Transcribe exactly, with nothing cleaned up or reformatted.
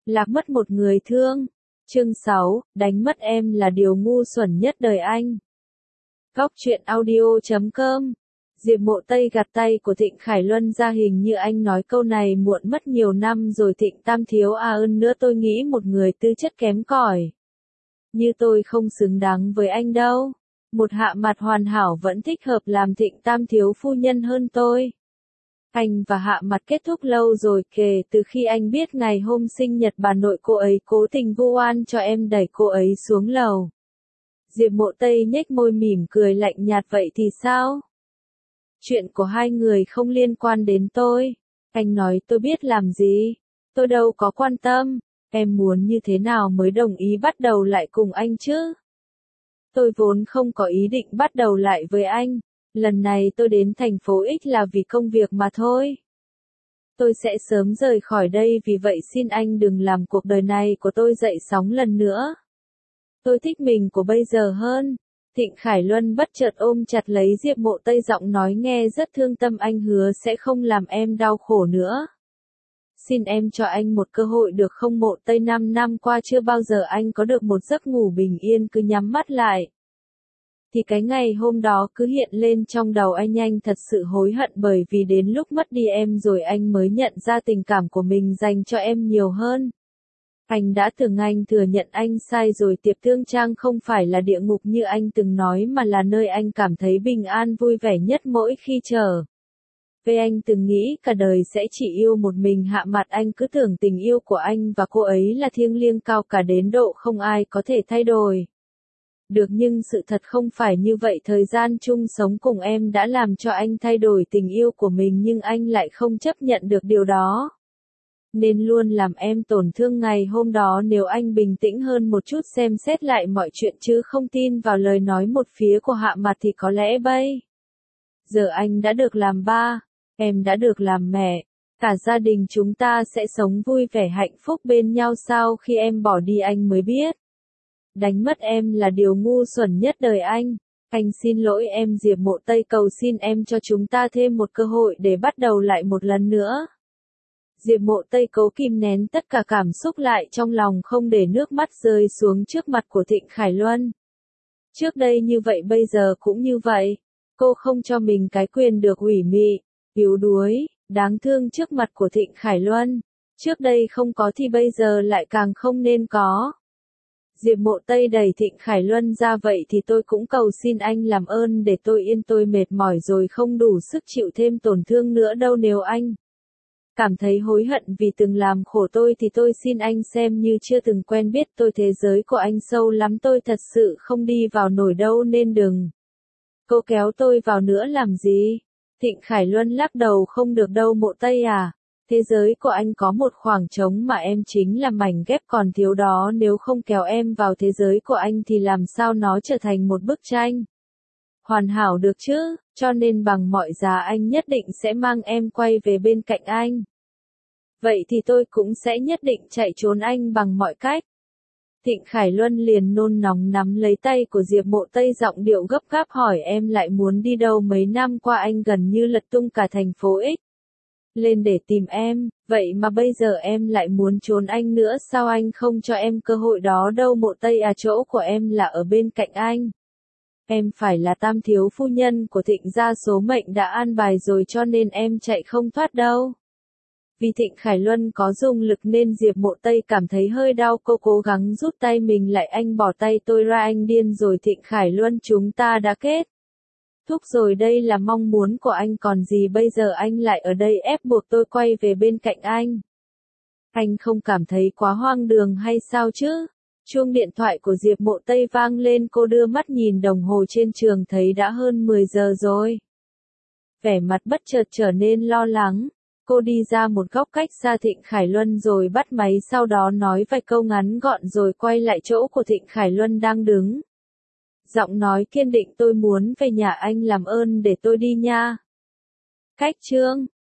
Lạc mất một người thương. Chương sáu, đánh mất em là điều ngu xuẩn nhất đời anh. Góc truyện audio chấm com. Diệp Mộ Tây gạt tay của Thịnh Khải Luân ra, hình như anh nói câu này muộn mất nhiều năm rồi. Thịnh Tam Thiếu à, ơn nữa tôi nghĩ một người tư chất kém cỏi như tôi không xứng đáng với anh đâu. Một hạ mặt hoàn hảo vẫn thích hợp làm Thịnh Tam Thiếu phu nhân hơn tôi. Anh và hạ mặt kết thúc lâu rồi, kể từ khi anh biết ngày hôm sinh nhật bà nội cô ấy cố tình vu oan cho em đẩy cô ấy xuống lầu. Diệp Mộ Tây nhếch môi mỉm cười lạnh nhạt, vậy thì sao? Chuyện của hai người không liên quan đến tôi. Anh nói tôi biết làm gì? Tôi đâu có quan tâm. Em muốn như thế nào mới đồng ý bắt đầu lại cùng anh chứ? Tôi vốn không có ý định bắt đầu lại với anh. Lần này tôi đến thành phố X là vì công việc mà thôi. Tôi sẽ sớm rời khỏi đây, vì vậy xin anh đừng làm cuộc đời này của tôi dậy sóng lần nữa. Tôi thích mình của bây giờ hơn. Thịnh Khải Luân bất chợt ôm chặt lấy Diệp Mộ Tây, giọng nói nghe rất thương tâm, anh hứa sẽ không làm em đau khổ nữa. Xin em cho anh một cơ hội được không? Mộ Tây, năm năm qua chưa bao giờ anh có được một giấc ngủ bình yên, cứ nhắm mắt lại thì cái ngày hôm đó cứ hiện lên trong đầu anh. Anh thật sự hối hận, bởi vì đến lúc mất đi em rồi anh mới nhận ra tình cảm của mình dành cho em nhiều hơn. Anh đã từng anh thừa nhận anh sai rồi. Tiệp Thương Trang không phải là địa ngục như anh từng nói, mà là nơi anh cảm thấy bình an vui vẻ nhất mỗi khi trở về. Anh từng nghĩ cả đời sẽ chỉ yêu một mình hạ mặt. Anh cứ tưởng tình yêu của anh và cô ấy là thiêng liêng cao cả đến độ không ai có thể thay đổi được, nhưng sự thật không phải như vậy. Thời gian chung sống cùng em đã làm cho anh thay đổi tình yêu của mình, nhưng anh lại không chấp nhận được điều đó, nên luôn làm em tổn thương. Ngày hôm đó nếu anh bình tĩnh hơn một chút, xem xét lại mọi chuyện chứ không tin vào lời nói một phía của hạ mặt, thì có lẽ bây giờ anh đã được làm ba, em đã được làm mẹ, cả gia đình chúng ta sẽ sống vui vẻ hạnh phúc bên nhau. Sau khi em bỏ đi anh mới biết đánh mất em là điều ngu xuẩn nhất đời anh. Anh xin lỗi em. Diệp Mộ Tây cầu xin em cho chúng ta thêm một cơ hội để bắt đầu lại một lần nữa. Diệp Mộ Tây cố kìm nén tất cả cảm xúc lại trong lòng, không để nước mắt rơi xuống trước mặt của Thịnh Khải Luân. Trước đây như vậy, bây giờ cũng như vậy. Cô không cho mình cái quyền được ủy mị, yếu đuối, đáng thương trước mặt của Thịnh Khải Luân. Trước đây không có thì bây giờ lại càng không nên có. Diệp Mộ Tây đẩy Thịnh Khải Luân ra, vậy thì tôi cũng cầu xin anh làm ơn để tôi yên, tôi mệt mỏi rồi, không đủ sức chịu thêm tổn thương nữa đâu. Nếu anh cảm thấy hối hận vì từng làm khổ tôi thì tôi xin anh xem như chưa từng quen biết tôi. Thế giới của anh sâu lắm, tôi thật sự không đi vào nổi đâu, nên đừng cô kéo tôi vào nữa làm gì. Thịnh Khải Luân lắc đầu, không được đâu Mộ Tây à. Thế giới của anh có một khoảng trống mà em chính là mảnh ghép còn thiếu đó. Nếu không kéo em vào thế giới của anh thì làm sao nó trở thành một bức tranh hoàn hảo được chứ? Cho nên bằng mọi giá anh nhất định sẽ mang em quay về bên cạnh anh. Vậy thì tôi cũng sẽ nhất định chạy trốn anh bằng mọi cách. Thịnh Khải Luân liền nôn nóng nắm lấy tay của Diệp Mộ Tây, giọng điệu gấp gáp hỏi, em lại muốn đi đâu? Mấy năm qua anh gần như lật tung cả thành phố X lên để tìm em, vậy mà bây giờ em lại muốn trốn anh nữa. Sao anh không cho em cơ hội đó đâu Mộ Tây à? Chỗ của em là ở bên cạnh anh. Em phải là tam thiếu phu nhân của Thịnh gia, số mệnh đã an bài rồi, cho nên em chạy không thoát đâu. Vì Thịnh Khải Luân có dùng lực nên Diệp Mộ Tây cảm thấy hơi đau. Cô cố gắng rút tay mình lại. Anh bỏ tay tôi ra, anh điên rồi Thịnh Khải Luân, chúng ta đã kết thúc rồi, đây là mong muốn của anh còn gì. Bây giờ anh lại ở đây ép buộc tôi quay về bên cạnh anh. Anh không cảm thấy quá hoang đường hay sao chứ? Chuông điện thoại của Diệp Mộ Tây vang lên, cô đưa mắt nhìn đồng hồ trên trường, thấy đã hơn mười giờ rồi. Vẻ mặt bất chợt trở nên lo lắng. Cô đi ra một góc cách xa Thịnh Khải Luân rồi bắt máy, sau đó nói vài câu ngắn gọn rồi quay lại chỗ của Thịnh Khải Luân đang đứng. Giọng nói kiên định, tôi muốn về nhà anh, làm ơn để tôi đi nha. Cách chương